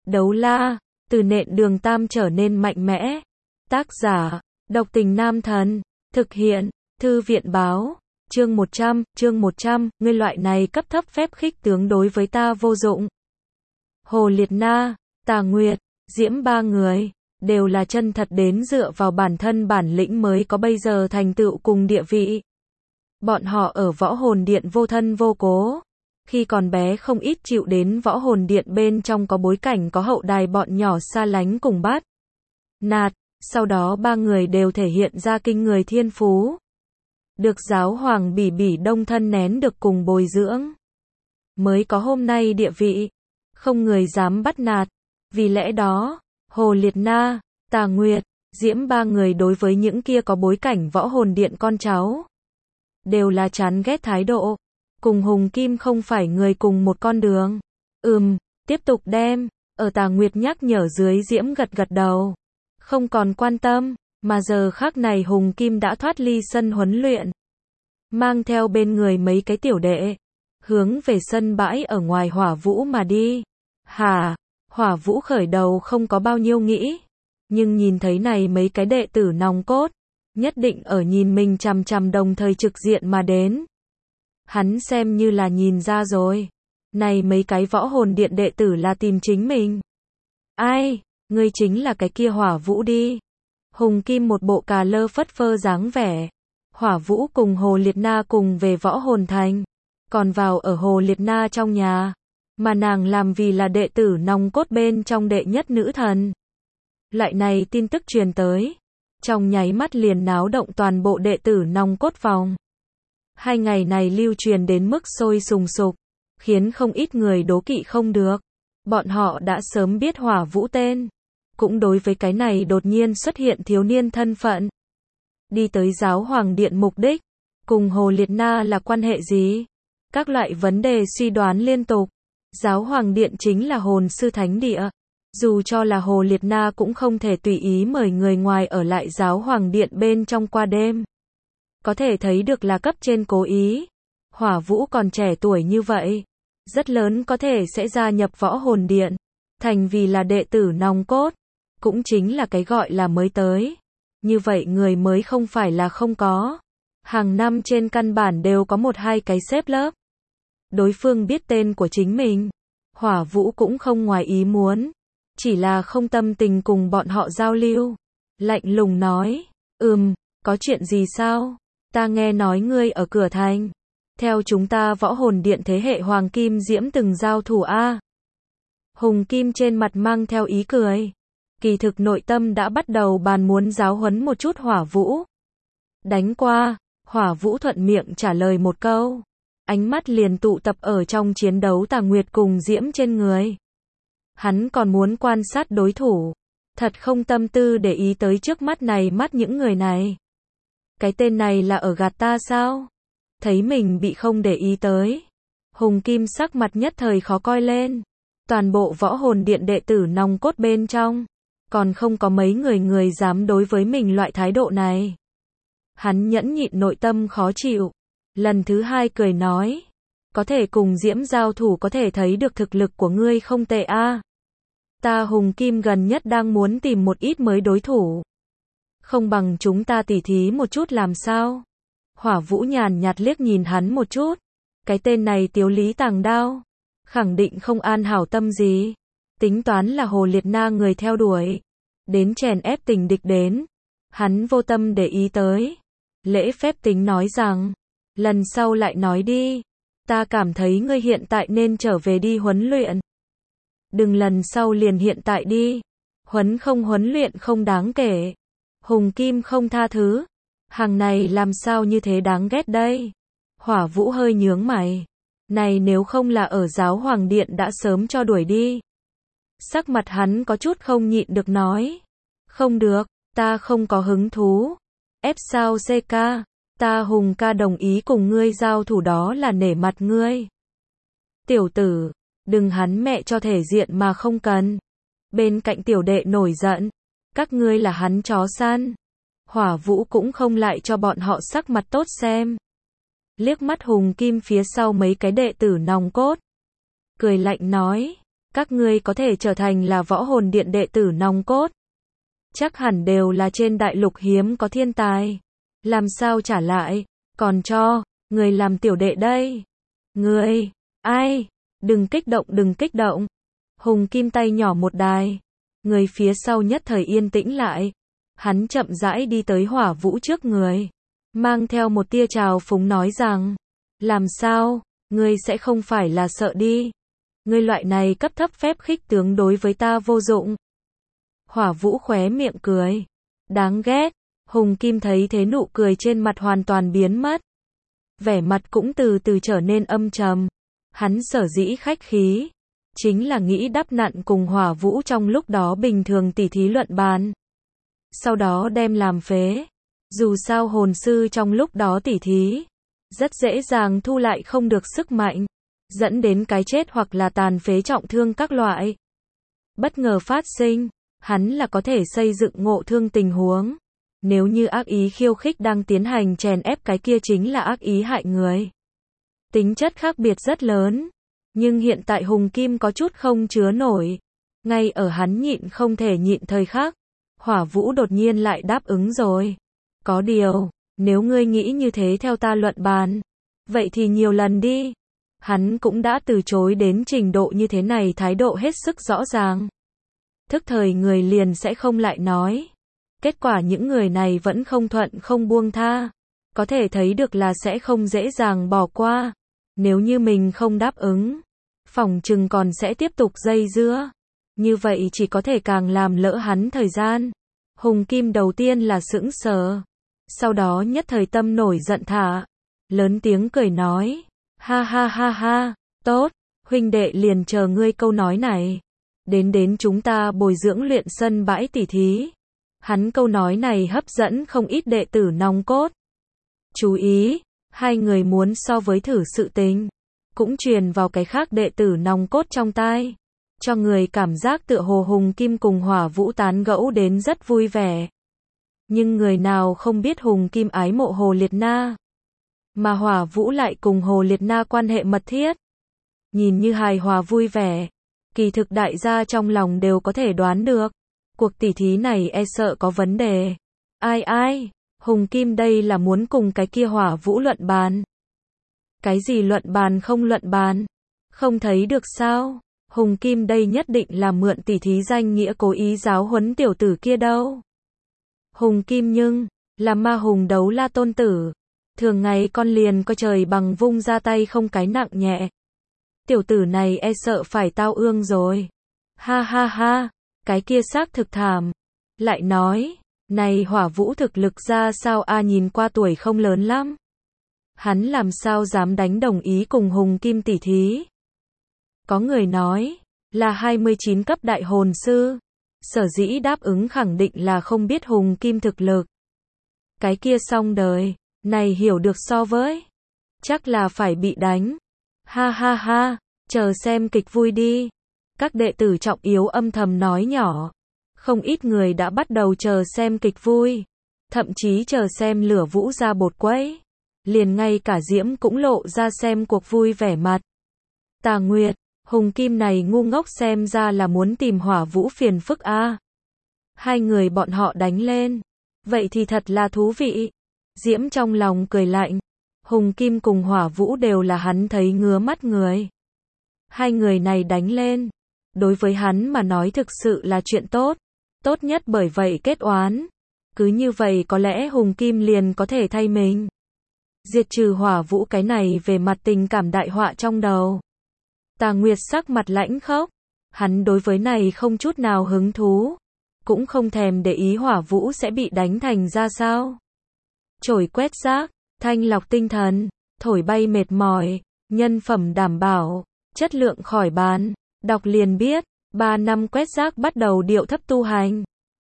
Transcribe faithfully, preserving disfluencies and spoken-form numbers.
Đấu la, từ nện đường tam trở nên mạnh mẽ. Tác giả, độc tình nam thần. Thực hiện, thư viện báo. Chương một trăm, chương một trăm, ngươi loại này cấp thấp phép khích tướng đối với ta vô dụng. Hồ Liệt Na, Tà Nguyệt, Diễm ba người, đều là chân thật đến dựa vào bản thân bản lĩnh mới có bây giờ thành tựu cùng địa vị. Bọn họ ở võ hồn điện vô thân vô cố. Khi còn bé không ít chịu đến võ hồn điện bên trong có bối cảnh có hậu đài bọn nhỏ xa lánh cùng bắt nạt, sau đó ba người đều thể hiện ra kinh người thiên phú. Được giáo hoàng bỉ bỉ đông thân nén được cùng bồi dưỡng. Mới có hôm nay địa vị. Không người dám bắt nạt. Vì lẽ đó, Hồ Liệt Na, Tà Nguyệt, Diễm ba người đối với những kia có bối cảnh võ hồn điện con cháu. Đều là chán ghét thái độ. Cùng Hùng Kim không phải người cùng một con đường. Ừm, tiếp tục đem. Ở Tà Nguyệt nhắc nhở dưới Diễm gật gật đầu. Không còn quan tâm. Mà giờ khắc này Hùng Kim đã thoát ly sân huấn luyện. Mang theo bên người mấy cái tiểu đệ. Hướng về sân bãi ở ngoài Hỏa Vũ mà đi. Hả? Hỏa Vũ khởi đầu không có bao nhiêu nghĩ. Nhưng nhìn thấy này mấy cái đệ tử nòng cốt. Nhất định ở nhìn mình chằm chằm đồng thời trực diện mà đến. Hắn xem như là nhìn ra rồi. Này mấy cái võ hồn điện đệ tử là tìm chính mình. Ai? Ngươi chính là cái kia Hỏa Vũ đi. Hùng Kim một bộ cà lơ phất phơ dáng vẻ. Hỏa Vũ cùng Hồ Liệt Na cùng về võ hồn thành. Còn vào ở Hồ Liệt Na trong nhà. Mà nàng làm vì là đệ tử nòng cốt bên trong đệ nhất nữ thần. Loại này tin tức truyền tới. Trong nháy mắt liền náo động toàn bộ đệ tử nòng cốt phòng. Hai ngày này lưu truyền đến mức sôi sùng sục. Khiến không ít người đố kỵ không được. Bọn họ đã sớm biết Hỏa Vũ tên. Cũng đối với cái này đột nhiên xuất hiện thiếu niên thân phận. Đi tới giáo hoàng điện mục đích. Cùng Hồ Liệt Na là quan hệ gì? Các loại vấn đề suy đoán liên tục. Giáo hoàng điện chính là hồn sư thánh địa. Dù cho là Hồ Liệt Na cũng không thể tùy ý mời người ngoài ở lại giáo hoàng điện bên trong qua đêm. Có thể thấy được là cấp trên cố ý. Hỏa Vũ còn trẻ tuổi như vậy. Rất lớn có thể sẽ gia nhập võ hồn điện. Thành vì là đệ tử nòng cốt. Cũng chính là cái gọi là mới tới. Như vậy người mới không phải là không có. Hàng năm trên căn bản đều có một hai cái xếp lớp. Đối phương biết tên của chính mình. Hỏa Vũ cũng không ngoài ý muốn. Chỉ là không tâm tình cùng bọn họ giao lưu. Lạnh lùng nói. Ừm, có chuyện gì sao? Ta nghe nói ngươi ở cửa thành. Theo chúng ta võ hồn điện thế hệ Hoàng Kim Diễm từng giao thủ a. Hùng Kim trên mặt mang theo ý cười. Kỳ thực nội tâm đã bắt đầu bàn muốn giáo huấn một chút Hỏa Vũ. Đánh qua, Hỏa Vũ thuận miệng trả lời một câu. Ánh mắt liền tụ tập ở trong chiến đấu Tà Nguyệt cùng Diễm trên người. Hắn còn muốn quan sát đối thủ. Thật không tâm tư để ý tới trước mắt này mắt những người này. Cái tên này là ở gạt ta sao? Thấy mình bị không để ý tới. Hùng Kim sắc mặt nhất thời khó coi lên. Toàn bộ võ hồn điện đệ tử nòng cốt bên trong. Còn không có mấy người người dám đối với mình loại thái độ này. Hắn nhẫn nhịn nội tâm khó chịu. Lần thứ hai cười nói. Có thể cùng Diễm giao thủ có thể thấy được thực lực của ngươi không tệ a. Ta Hùng Kim gần nhất đang muốn tìm một ít mới đối thủ. Không bằng chúng ta tỉ thí một chút làm sao? Hỏa Vũ nhàn nhạt liếc nhìn hắn một chút. Cái tên này Tiếu Lý Tàng Đao. Khẳng định không an hảo tâm gì. Tính toán là Hồ Liệt Na người theo đuổi. Đến chèn ép tình địch đến. Hắn vô tâm để ý tới. Lễ phép tính nói rằng. Lần sau lại nói đi. Ta cảm thấy ngươi hiện tại nên trở về đi huấn luyện. Đừng lần sau liền hiện tại đi. Huấn không huấn luyện không đáng kể. Hùng Kim không tha thứ. Hàng này làm sao như thế đáng ghét đây. Hỏa Vũ hơi nhướng mày. Này nếu không là ở giáo hoàng điện đã sớm cho đuổi đi. Sắc mặt hắn có chút không nhịn được nói. Không được, ta không có hứng thú. Ép sao xê ca, ta Hùng ca đồng ý cùng ngươi giao thủ đó là nể mặt ngươi. Tiểu tử, đừng hắn mẹ cho thể diện mà không cần. Bên cạnh tiểu đệ nổi giận. Các ngươi là hắn chó săn. Hỏa Vũ cũng không lại cho bọn họ sắc mặt tốt xem. Liếc mắt Hùng Kim phía sau mấy cái đệ tử nòng cốt. Cười lạnh nói. Các ngươi có thể trở thành là võ hồn điện đệ tử nòng cốt. Chắc hẳn đều là trên đại lục hiếm có thiên tài. Làm sao trả lại, còn cho, người làm tiểu đệ đây. Người, ai, đừng kích động đừng kích động. Hùng Kim tay nhỏ một đài. Người phía sau nhất thời yên tĩnh lại. Hắn chậm rãi đi tới Hỏa Vũ trước người. Mang theo một tia trào phúng nói rằng. Làm sao, ngươi sẽ không phải là sợ đi. Ngươi loại này cấp thấp phép khích tướng đối với ta vô dụng. Hỏa Vũ khóe miệng cười. Đáng ghét. Hùng Kim thấy thế nụ cười trên mặt hoàn toàn biến mất. Vẻ mặt cũng từ từ trở nên âm trầm. Hắn sở dĩ khách khí. Chính là nghĩ đắp nặn cùng Hỏa Vũ trong lúc đó bình thường tỉ thí luận bàn. Sau đó đem làm phế. Dù sao hồn sư trong lúc đó tỉ thí. Rất dễ dàng thu lại không được sức mạnh. Dẫn đến cái chết hoặc là tàn phế trọng thương các loại. Bất ngờ phát sinh. Hắn là có thể xây dựng ngộ thương tình huống. Nếu như ác ý khiêu khích đang tiến hành chèn ép cái kia chính là ác ý hại người. Tính chất khác biệt rất lớn. Nhưng hiện tại Hùng Kim có chút không chứa nổi. Ngay ở hắn nhịn không thể nhịn thời khắc. Hỏa Vũ đột nhiên lại đáp ứng rồi. Có điều, nếu ngươi nghĩ như thế theo ta luận bàn. Vậy thì nhiều lần đi. Hắn cũng đã từ chối đến trình độ như thế này thái độ hết sức rõ ràng. Thức thời người liền sẽ không lại nói. Kết quả những người này vẫn không thuận không buông tha. Có thể thấy được là sẽ không dễ dàng bỏ qua. Nếu như mình không đáp ứng, phỏng chừng còn sẽ tiếp tục dây dưa. Như vậy chỉ có thể càng làm lỡ hắn thời gian. Hùng Kim đầu tiên là sững sờ. Sau đó nhất thời tâm nổi giận thả. Lớn tiếng cười nói. Ha ha ha ha, tốt, huynh đệ liền chờ ngươi câu nói này. Đến đến chúng ta bồi dưỡng luyện sân bãi tỉ thí. Hắn câu nói này hấp dẫn không ít đệ tử nòng cốt. Chú ý, hai người muốn so với thử sự tình. Cũng truyền vào cái khác đệ tử nòng cốt trong tai. Cho người cảm giác tựa hồ Hùng Kim cùng Hỏa Vũ tán gẫu đến rất vui vẻ. Nhưng người nào không biết Hùng Kim ái mộ Hồ Liệt Na. Mà Hỏa Vũ lại cùng Hồ Liệt Na quan hệ mật thiết. Nhìn như hài hòa vui vẻ. Kỳ thực đại gia trong lòng đều có thể đoán được. Cuộc tỉ thí này e sợ có vấn đề. Ai ai, Hùng Kim đây là muốn cùng cái kia Hỏa Vũ luận bàn. Cái gì luận bàn không luận bàn? Không thấy được sao? Hùng Kim đây nhất định là mượn tỉ thí danh nghĩa cố ý giáo huấn tiểu tử kia đâu. Hùng Kim nhưng, là ma hùng đấu la tôn tử. Thường ngày con liền coi trời bằng vung ra tay không cái nặng nhẹ. Tiểu tử này e sợ phải tao ương rồi. Ha ha ha, cái kia xác thực thảm. Lại nói, này Hỏa Vũ thực lực ra sao a nhìn qua tuổi không lớn lắm. Hắn làm sao dám đánh đồng ý cùng Hùng Kim tỉ thí. Có người nói, là hai mươi chín cấp đại hồn sư. Sở dĩ đáp ứng khẳng định là không biết Hùng Kim thực lực. Cái kia xong đời, này hiểu được so với. Chắc là phải bị đánh. Ha ha ha, chờ xem kịch vui đi. Các đệ tử trọng yếu âm thầm nói nhỏ. Không ít người đã bắt đầu chờ xem kịch vui. Thậm chí chờ xem lửa vũ ra bột quấy. Liền ngay cả Diễm cũng lộ ra xem cuộc vui vẻ mặt. Tà Nguyệt, Hùng Kim này ngu ngốc xem ra là muốn tìm Hỏa Vũ phiền phức a. À. Hai người bọn họ đánh lên. Vậy thì thật là thú vị. Diễm trong lòng cười lạnh. Hùng Kim cùng Hỏa Vũ đều là hắn thấy ngứa mắt người. Hai người này đánh lên. Đối với hắn mà nói thực sự là chuyện tốt. Tốt nhất bởi vậy kết oán. Cứ như vậy có lẽ Hùng Kim liền có thể thay mình. Diệt trừ Hỏa Vũ cái này về mặt tình cảm đại họa trong đầu. Tà Nguyệt sắc mặt lãnh khốc. Hắn đối với này không chút nào hứng thú. Cũng không thèm để ý Hỏa Vũ sẽ bị đánh thành ra sao. Chổi quét rác, thanh lọc tinh thần, thổi bay mệt mỏi, nhân phẩm đảm bảo, chất lượng khỏi bàn. Đọc liền biết, ba năm quét rác bắt đầu điệu thấp tu hành.